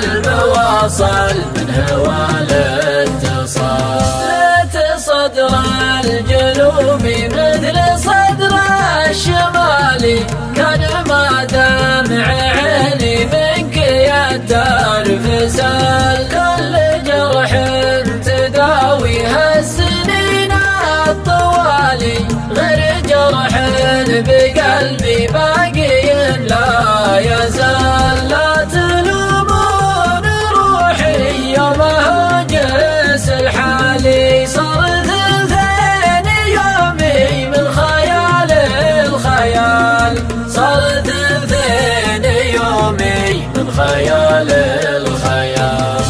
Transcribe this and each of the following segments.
القلب واصل من هوى الاتصال. صدر الجنوبي مثل صدر الشمالي، كان ما دمع عيني منك يتنفسل. كل جرح تداويها السنين الطوالي، غير جرح بقلبي باقي لا يزال. لا تلومون روحي يومه جس الحالي، صارت ثاني يومي من خيال الخيال. صارت ثاني يومي من خيال الخيال.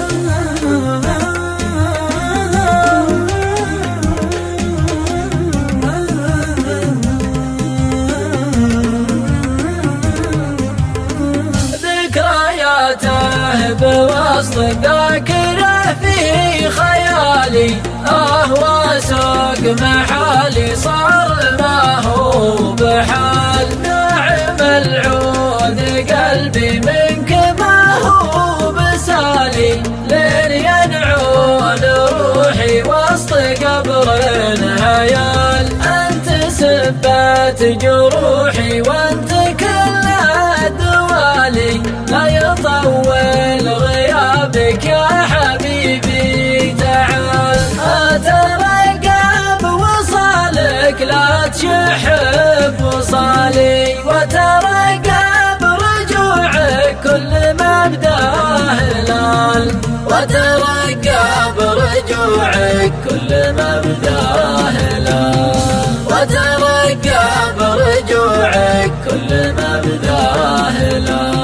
ذكرياته بوسط ذاكرة في خيالي، وسوق محالي صار ما هو بحال. نعم العود قلبي منك ما هو بسالي، لين ينعون روحي وسط قبر هيال. أنت سبت جروحي وأنت كل الدوالي، لا يطول غيابك يا حبيبي تعال. أترقب وصالك لا تشح بوصالي، وترقب رجوعك كل ما بدا هلال. وترقب رجوعك كل ما بدا هلال. وترقب رجوعك كل ما بدا هلال.